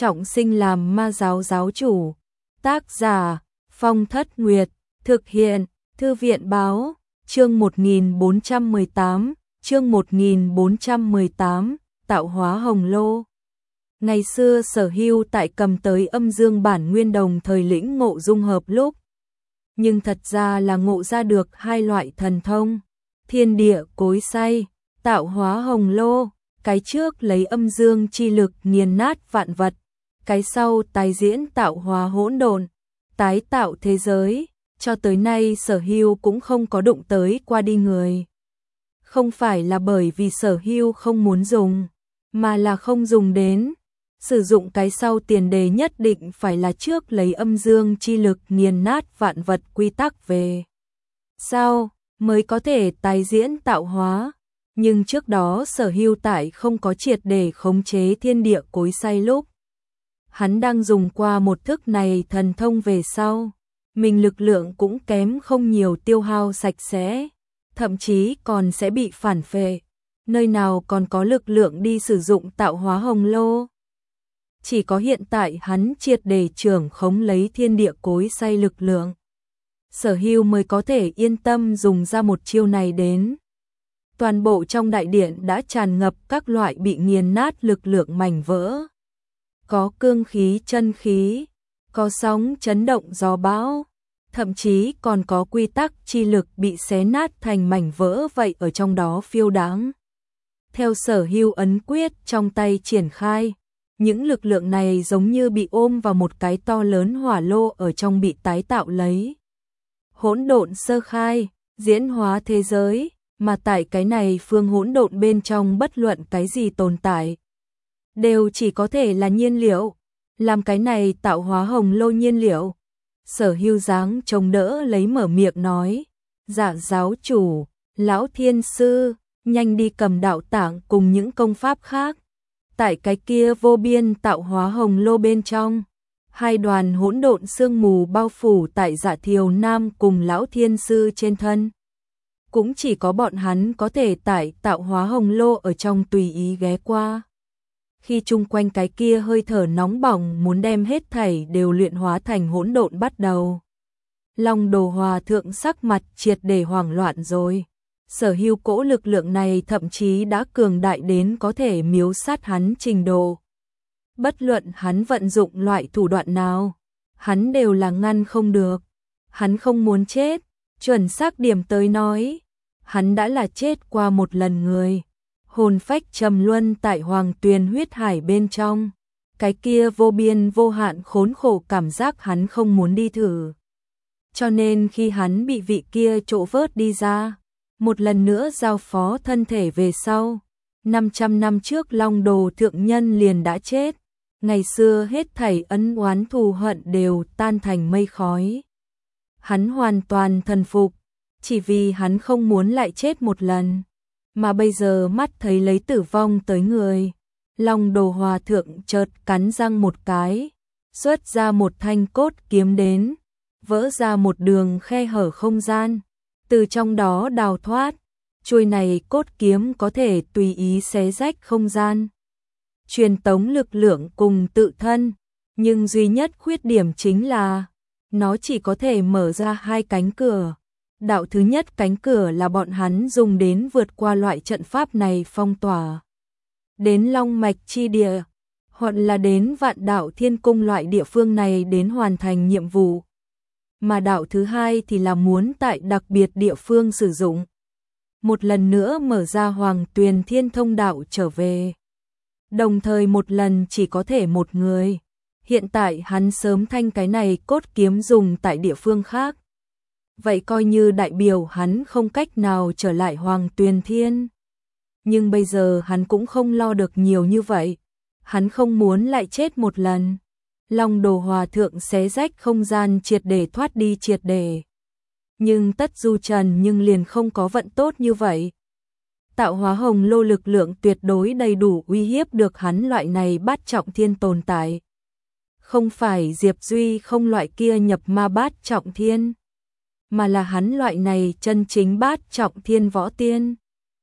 trọng sinh làm ma giáo giáo chủ. Tác giả Phong Thất Nguyệt. Thực hiện Thư viện báo. Chương 1418. Chương 1418. Tạo hóa hồng lô. Ngày xưa Sở Hưu tại cầm tới âm dương bản nguyên đồng thời lĩnh ngộ dung hợp lúc, nhưng thật ra là ngộ ra được hai loại thần thông, thiên địa cối xay, tạo hóa hồng lô. Cái trước lấy âm dương chi lực nghiền nát vạn vật, cái sau tái diễn tạo hóa hỗn độn, tái tạo thế giới. Cho tới nay Sở Hưu cũng không có đụng tới qua đi người. Không phải là bởi vì Sở Hưu không muốn dùng, mà là không dùng đến. Sử dụng cái sau tiền đề nhất định phải là trước lấy âm dương chi lực nghiền nát vạn vật quy tắc về sau mới có thể tái diễn tạo hóa. Nhưng trước đó Sở Hưu tại không có triệt để khống chế thiên địa cối xay lúc, hắn đang dùng qua một thức này thần thông về sau, mình lực lượng cũng kém không nhiều, tiêu hao sạch sẽ, thậm chí còn sẽ bị phản phệ, nơi nào còn có lực lượng đi sử dụng tạo hóa hồng lô. Chỉ có hiện tại hắn triệt để trưởng khống lấy thiên địa cối xay lực lượng, Sở Hưu mới có thể yên tâm dùng ra một chiêu này đến. Toàn bộ trong đại điện đã tràn ngập các loại bị nghiền nát lực lượng mảnh vỡ. Có cương khí chân khí, có sóng chấn động gió bão, thậm chí còn có quy tắc chi lực bị xé nát thành mảnh vỡ vậy ở trong đó phiêu đáng. Theo Sở Hưu ấn quyết trong tay triển khai, những lực lượng này giống như bị ôm vào một cái to lớn hỏa lô ở trong bị tái tạo lấy. Hỗn độn sơ khai, diễn hóa thế giới, mà tại cái này phương hỗn độn bên trong bất luận cái gì tồn tại, đều chỉ có thể là nhiên liệu, làm cái này tạo hóa hồng lô nhiên liệu. Sở Hưu dáng chống đỡ lấy mở miệng nói, dạ giáo chủ, lão thiên sư, nhanh đi cầm đạo tạng cùng những công pháp khác. Tại cái kia vô biên tạo hóa hồng lô bên trong, hai đoàn hỗn độn sương mù bao phủ tại Dạ Thiều Nam cùng lão thiên sư trên thân. Cũng chỉ có bọn hắn có thể tại tạo hóa hồng lô ở trong tùy ý ghé qua. Khi chung quanh cái kia hơi thở nóng bỏng muốn đem hết thảy đều luyện hóa thành hỗn độn bắt đầu, Long Đồ Hòa thượng sắc mặt triệt để hoảng loạn rồi. Sở Hưu cỗ lực lượng này thậm chí đã cường đại đến có thể miếu sát hắn trình độ. Bất luận hắn vận dụng loại thủ đoạn nào, hắn đều là ngăn không được. Hắn không muốn chết, chuẩn xác điểm tới nói, hắn đã là chết qua một lần người. Hồn phách trầm luân tại hoàng tuyền huyết hải bên trong, cái kia vô biên vô hạn khốn khổ cảm giác hắn không muốn đi thử. Cho nên khi hắn bị vị kia trộ vớt đi ra, một lần nữa giao phó thân thể về sau, 500 năm trước Long Đồ thượng nhân liền đã chết. Ngày xưa hết thảy ân oán thù hận đều tan thành mây khói. Hắn hoàn toàn thần phục, chỉ vì hắn không muốn lại chết một lần. Mà bây giờ mắt thấy lấy tử vong tới người, Long Đồ Hòa thượng chợt cắn răng một cái, xuất ra một thanh cốt kiếm đến, vỡ ra một đường khe hở không gian, từ trong đó đào thoát. Chuôi này cốt kiếm có thể tùy ý xé rách không gian, truyền tống lực lượng cùng tự thân, nhưng duy nhất khuyết điểm chính là nó chỉ có thể mở ra hai cánh cửa. Đạo thứ nhất cánh cửa là bọn hắn dùng đến vượt qua loại trận pháp này phong tỏa đến Long Mạch chi địa, hoặc là đến Vạn Đạo Thiên Cung loại địa phương này đến hoàn thành nhiệm vụ. Mà đạo thứ hai thì là muốn tại đặc biệt địa phương sử dụng, một lần nữa mở ra Hoàng Tuyền Thiên Thông đạo trở về. Đồng thời một lần chỉ có thể một người. Hiện tại hắn sớm thanh cái này cốt kiếm dùng tại địa phương khác, vậy coi như đại biểu hắn không cách nào trở lại Hoàng Tuyền Thiên. Nhưng bây giờ hắn cũng không lo được nhiều như vậy, hắn không muốn lại chết một lần. Long Đồ Hòa thượng xé rách không gian triệt để thoát đi triệt để. Nhưng Tất Du Trần nhưng liền không có vận tốt như vậy. Tạo hóa hồng lô lực lượng tuyệt đối đầy đủ uy hiếp được hắn loại này bát trọng thiên tồn tại. Không phải Diệp Duy không loại kia nhập ma bát trọng thiên, mà là hắn loại này chân chính bát trọng thiên võ tiên.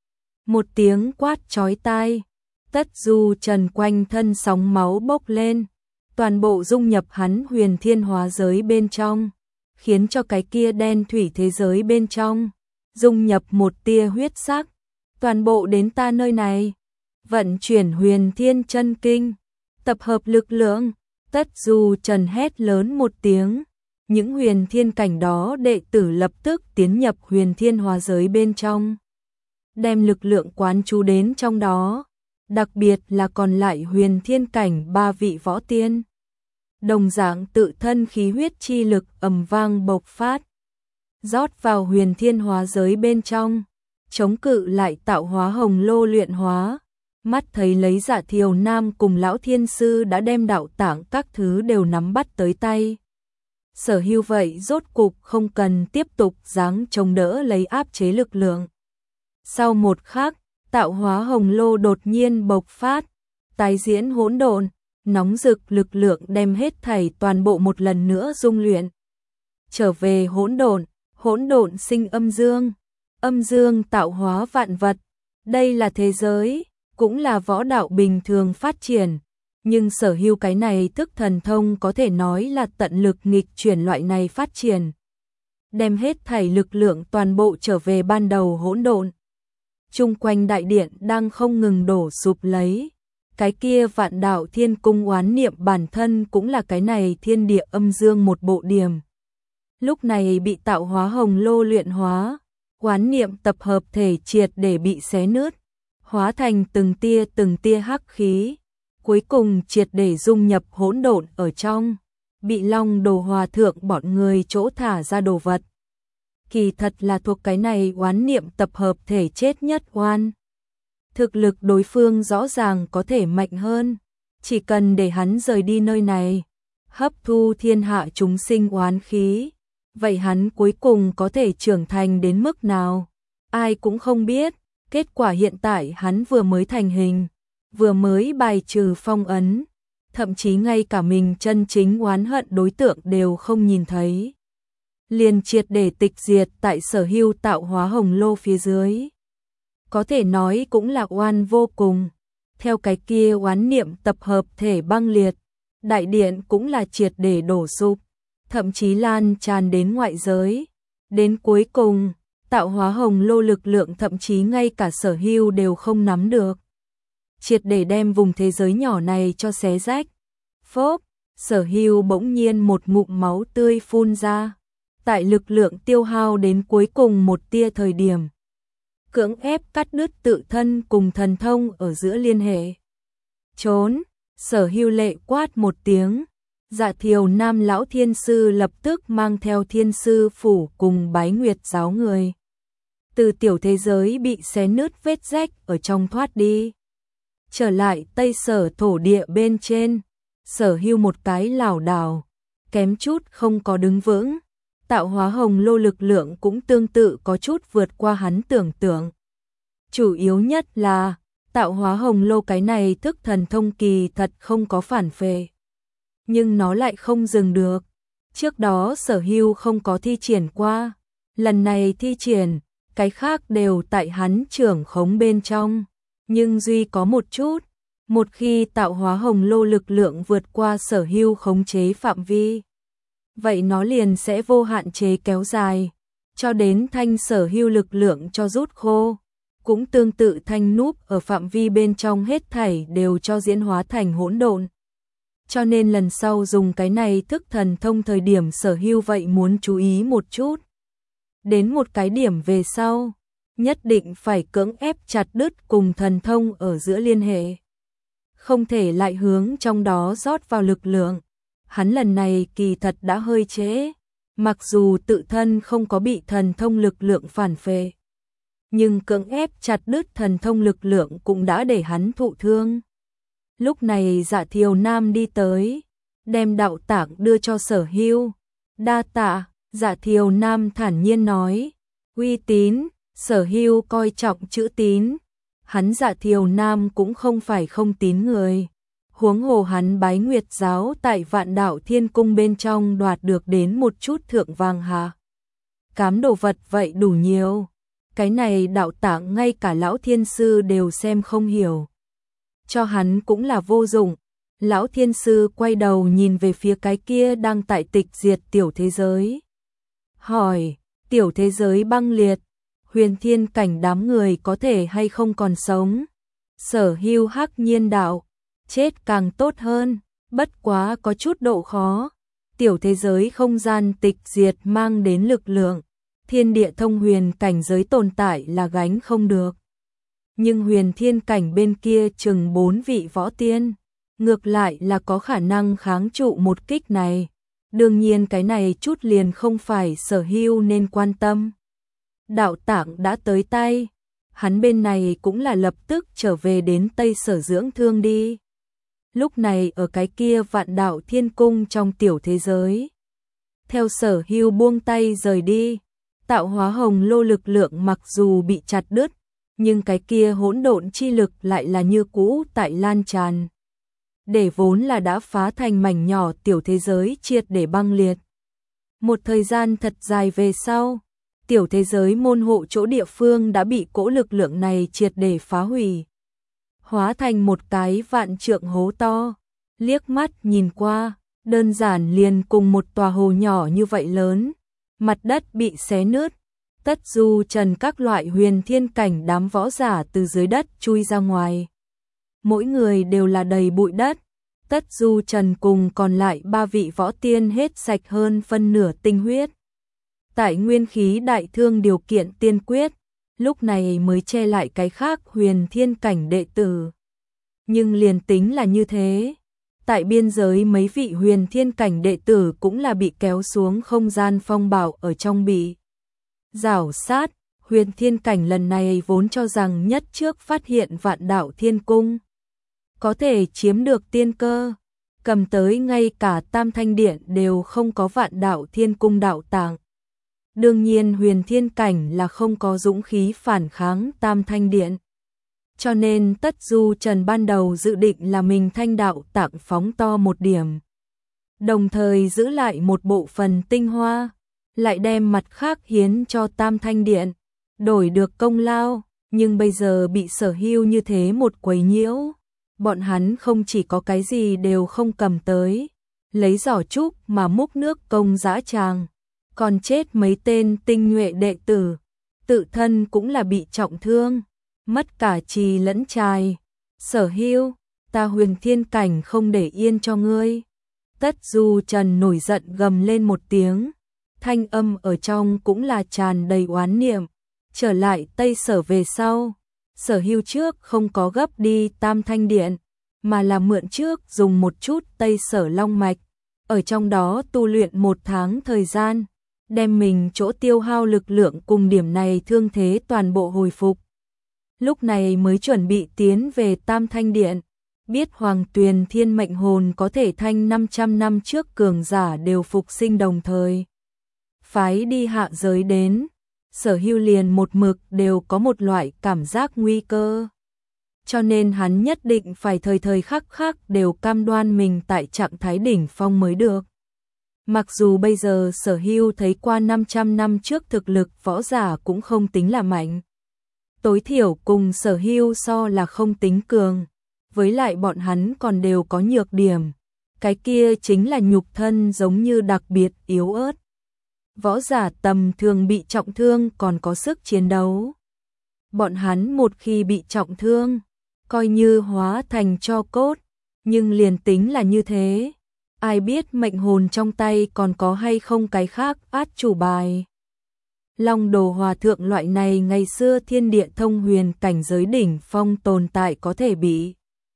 Một tiếng quát chói tai, Tất Du Trần quanh thân sóng máu bốc lên, toàn bộ dung nhập hắn huyền thiên hóa giới bên trong, khiến cho cái kia đen thủy thế giới bên trong dung nhập một tia huyết sắc, toàn bộ đến ta nơi này, vận chuyển huyền thiên chân kinh, tập hợp lực lượng. Tất Du Trần hét lớn một tiếng, những huyền thiên cảnh đó đệ tử lập tức tiến nhập huyền thiên hóa giới bên trong, đem lực lượng quán chú đến trong đó, đặc biệt là còn lại huyền thiên cảnh 3 vị võ tiên. Đồng dạng tự thân khí huyết chi lực ầm vang bộc phát, rót vào huyền thiên hóa giới bên trong, chống cự lại tạo hóa hồng lô luyện hóa. Mắt thấy lấy Dạ Thiều Nam cùng lão thiên sư đã đem đạo tạng các thứ đều nắm bắt tới tay. Sở Hưu vậy rốt cục không cần tiếp tục giáng chống đỡ lấy áp chế lực lượng. Sau một khắc, tạo hóa hồng lô đột nhiên bộc phát, tái diễn hỗn độn, nóng rực lực lượng đem hết thảy toàn bộ một lần nữa dung luyện. Trở về hỗn độn sinh âm dương tạo hóa vạn vật. Đây là thế giới, cũng là võ đạo bình thường phát triển, nhưng Sở Hưu cái này thức thần thông có thể nói là tận lực nghịch chuyển loại này phát triển, đem hết thảy lực lượng toàn bộ trở về ban đầu hỗn độn. Chung quanh đại điện đang không ngừng đổ sụp lấy, cái kia Vạn Đạo Thiên Cung oán niệm bản thân cũng là cái này thiên địa âm dương một bộ điểm. Lúc này bị tạo hóa hồng lô luyện hóa, oán niệm tập hợp thể triệt để bị xé nứt, hóa thành từng tia hắc khí, cuối cùng triệt để dung nhập hỗn độn ở trong, bị Long Đồ Hòa Thượng bọn người chỗ thả ra đồ vật. Kỳ thật là thuộc cái này oán niệm tập hợp thể chết nhất oan. Thực lực đối phương rõ ràng có thể mạnh hơn, chỉ cần để hắn rời đi nơi này, hấp thu thiên hạ chúng sinh oán khí, vậy hắn cuối cùng có thể trưởng thành đến mức nào, ai cũng không biết. Kết quả hiện tại hắn vừa mới thành hình, vừa mới bài trừ phong ấn, thậm chí ngay cả mình chân chính oán hận đối tượng đều không nhìn thấy, liền triệt để tịch diệt tại Sở Hưu tạo hóa hồng lô phía dưới. Có thể nói cũng là oan vô cùng. Theo cái kia oán niệm tập hợp thể băng liệt, đại điện cũng là triệt để đổ sụp, thậm chí lan tràn đến ngoại giới. Đến cuối cùng, tạo hóa hồng lô lực lượng thậm chí ngay cả Sở Hưu đều không nắm được, triệt để đem vùng thế giới nhỏ này cho xé rách. Phốp, Sở Hưu bỗng nhiên một ngụm máu tươi phun ra, tại lực lượng tiêu hao đến cuối cùng một tia thời điểm, cưỡng ép cắt đứt tự thân cùng thần thông ở giữa liên hệ. Trốn, Sở Hưu lệ quát một tiếng, Dạ Thiều Nam lão thiên sư lập tức mang theo thiên sư phủ cùng Bái Nguyệt giáo người, từ tiểu thế giới bị xé nứt vết rách ở trong thoát đi. Trở lại Tây Sở thổ địa bên trên, Sở Hưu một cái lảo đảo, kém chút không có đứng vững. Tạo hóa hồng lô lực lượng cũng tương tự có chút vượt qua hắn tưởng tượng. Chủ yếu nhất là, tạo hóa hồng lô cái này thức thần thông kỳ thật không có phản phệ. Nhưng nó lại không dừng được. Trước đó Sở Hưu không có thi triển qua. Lần này thi triển, cái khác đều tại hắn trưởng khống bên trong. Nhưng duy có một chút, một khi tạo hóa hồng lô lực lượng vượt qua Sở Hưu khống chế phạm vi, vậy nó liền sẽ vô hạn chế kéo dài, cho đến thanh Sở Hưu lực lượng cho rút khô. Cũng tương tự thanh núp ở phạm vi bên trong hết thảy đều cho diễn hóa thành hỗn độn. Cho nên lần sau dùng cái này thức thần thông thời điểm Sở Hưu vậy muốn chú ý một chút. Đến một cái điểm về sau, nhất định phải cưỡng ép chặt đứt cùng thần thông ở giữa liên hệ. Không thể lại hướng trong đó rót vào lực lượng. Hắn lần này kỳ thật đã hơi trễ, mặc dù tự thân không có bị thần thông lực lượng phản phệ, nhưng cưỡng ép chặt đứt thần thông lực lượng cũng đã để hắn thụ thương. Lúc này Dạ Thiều Nam đi tới, đem đạo tạng đưa cho Sở Hưu. Đa tạ, Dạ Thiều Nam thản nhiên nói, uy tín, Sở Hưu coi trọng chữ tín. Hắn Dạ Thiều Nam cũng không phải không tín người. Huống hồ hắn Bái Nguyệt giáo tại Vạn Đạo Thiên Cung bên trong đoạt được đến một chút thượng vàng hạ cám đồ vật vậy đủ nhiều. Cái này đạo tạng ngay cả lão thiên sư đều xem không hiểu, cho hắn cũng là vô dụng. Lão thiên sư quay đầu nhìn về phía cái kia đang tại tịch diệt tiểu thế giới. Hỏi, tiểu thế giới băng liệt, huyền thiên cảnh đám người có thể hay không còn sống? Sở Hưu hắc nhiên đạo, chết càng tốt hơn, bất quá có chút độ khó. Tiểu thế giới không gian tịch diệt mang đến lực lượng, thiên địa thông huyền cảnh giới tồn tại là gánh không được. Nhưng huyền thiên cảnh bên kia chừng 4 vị võ tiên, ngược lại là có khả năng kháng trụ một kích này. Đương nhiên cái này chút liền không phải Sở Hưu nên quan tâm. Đạo tạng đã tới tay, hắn bên này cũng là lập tức trở về đến Tây Sở dưỡng thương đi. Lúc này ở cái kia Vạn Đạo Thiên Cung trong tiểu thế giới. Theo Sở Hưu buông tay rời đi, tạo hóa hồng lô lực lượng mặc dù bị chặt đứt, nhưng cái kia hỗn độn chi lực lại là như cũ tại lan tràn. Để vốn là đã phá thành mảnh nhỏ tiểu thế giới triệt để băng liệt. Một thời gian thật dài về sau, tiểu thế giới môn hộ chỗ địa phương đã bị cỗ lực lượng này triệt để phá hủy. Hóa thành một cái vạn trượng hố to, liếc mắt nhìn qua, đơn giản liền cùng một tòa hồ nhỏ như vậy lớn, mặt đất bị xé nứt, tất du trần các loại huyền thiên cảnh đám võ giả từ dưới đất chui ra ngoài. Mỗi người đều là đầy bụi đất, tất du trần cùng còn lại 3 vị võ tiên hết sạch hơn phân nửa tinh huyết. Tại nguyên khí đại thương điều kiện tiên quyết, lúc này mới che lại cái khác huyền thiên cảnh đệ tử. Nhưng liền tính là như thế, tại biên giới mấy vị huyền thiên cảnh đệ tử cũng là bị kéo xuống không gian phong bạo ở trong bị rảo sát. Huyền thiên cảnh lần này vốn cho rằng nhất trước phát hiện Vạn Đạo Thiên Cung có thể chiếm được tiên cơ, cầm tới ngay cả Tam Thanh Điện đều không có Vạn Đạo Thiên Cung đạo tạng. Đương nhiên huyền thiên cảnh là không có dũng khí phản kháng Tam Thanh Điện. Cho nên tất du trần ban đầu dự định là mình thanh đạo tạng phóng to một điểm. Đồng thời giữ lại một bộ phần tinh hoa, lại đem mặt khác hiến cho Tam Thanh Điện, đổi được công lao. Nhưng bây giờ bị Sở Hưu như thế một quấy nhiễu, bọn hắn không chỉ có cái gì đều không cầm tới, lấy giỏ trúc mà múc nước công dã tràng, còn chết mấy tên tinh nhuệ đệ tử, tự thân cũng là bị trọng thương, mất cả trì lẫn trài. Sở Hưu, ta huyền thiên cảnh không để yên cho ngươi. Tất du trần nổi giận gầm lên một tiếng, thanh âm ở trong cũng là tràn đầy oán niệm. Trở lại Tây Sở về sau, Sở Hưu trước không có gấp đi Tam Thanh Điện, mà là mượn trước dùng một chút Tây Sở Long Mạch, ở trong đó tu luyện 1 tháng thời gian, đem mình chỗ tiêu hao lực lượng cùng điểm này thương thế toàn bộ hồi phục. Lúc này mới chuẩn bị tiến về Tam Thanh Điện, biết Hoàng Tuyền Thiên mệnh hồn có thể thanh 500 năm trước cường giả đều phục sinh đồng thời. Phái đi hạ giới đến, Sở Hưu liền một mực đều có một loại cảm giác nguy cơ. Cho nên hắn nhất định phải thời thời khắc khắc đều cam đoan mình tại trạng thái đỉnh phong mới được. Mặc dù bây giờ Sở Hưu thấy qua 500 năm trước thực lực võ giả cũng không tính là mạnh. Tối thiểu cùng Sở Hưu so là không tính cường. Với lại bọn hắn còn đều có nhược điểm. Cái kia chính là nhục thân giống như đặc biệt yếu ớt. Võ giả tầm thường bị trọng thương còn có sức chiến đấu. Bọn hắn một khi bị trọng thương, coi như hóa thành tro cốt, nhưng liền tính là như thế, ai biết mệnh hồn trong tay còn có hay không cái khác át chủ bài. Long Đồ Hòa Thượng loại này ngày xưa thiên địa thông huyền cảnh giới đỉnh phong tồn tại có thể bị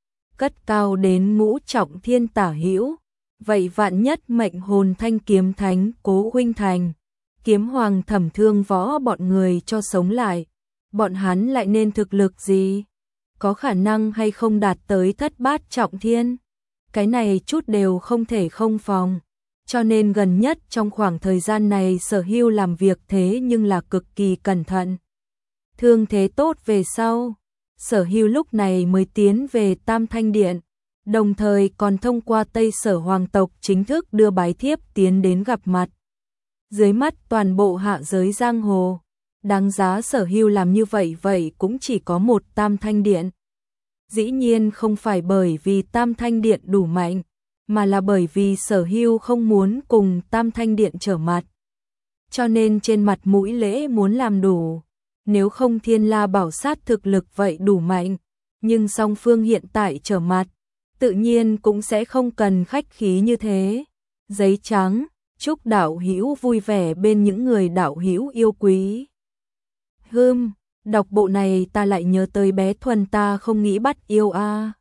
cất cao đến ngũ trọng thiên tả hữu. Vậy vạn nhất mệnh hồn thanh kiếm thánh Cố Huynh Thành, kiếm hoàng Thẩm Thương Võ bọn người cho sống lại, bọn hắn lại nên thực lực gì? Có khả năng hay không đạt tới thất bát trọng thiên? Cái này chút đều không thể không phòng. Cho nên gần nhất trong khoảng thời gian này Sở Hưu làm việc thế nhưng là cực kỳ cẩn thận. Thương thế tốt về sau, Sở Hưu lúc này mới tiến về Tam Thanh Điện, đồng thời còn thông qua Tây Sở Hoàng tộc chính thức đưa bái thiếp tiến đến gặp mặt. Dưới mắt toàn bộ hạ giới giang hồ, đáng giá Sở Hưu làm như vậy cũng chỉ có một Tam Thanh Điện. Dĩ nhiên không phải bởi vì Tam Thanh Điện đủ mạnh, mà là bởi vì Sở Hưu không muốn cùng Tam Thanh Điện trở mặt. Cho nên trên mặt mũi lễ muốn làm đủ, nếu không Thiên La Bảo Sát thực lực vậy đủ mạnh, nhưng song phương hiện tại trở mặt, tự nhiên cũng sẽ không cần khách khí như thế. Giấy trắng, chúc đạo hữu vui vẻ bên những người đạo hữu yêu quý. Đọc bộ này ta lại nhớ tới bé Thuần ta không nghĩ bắt yêu a.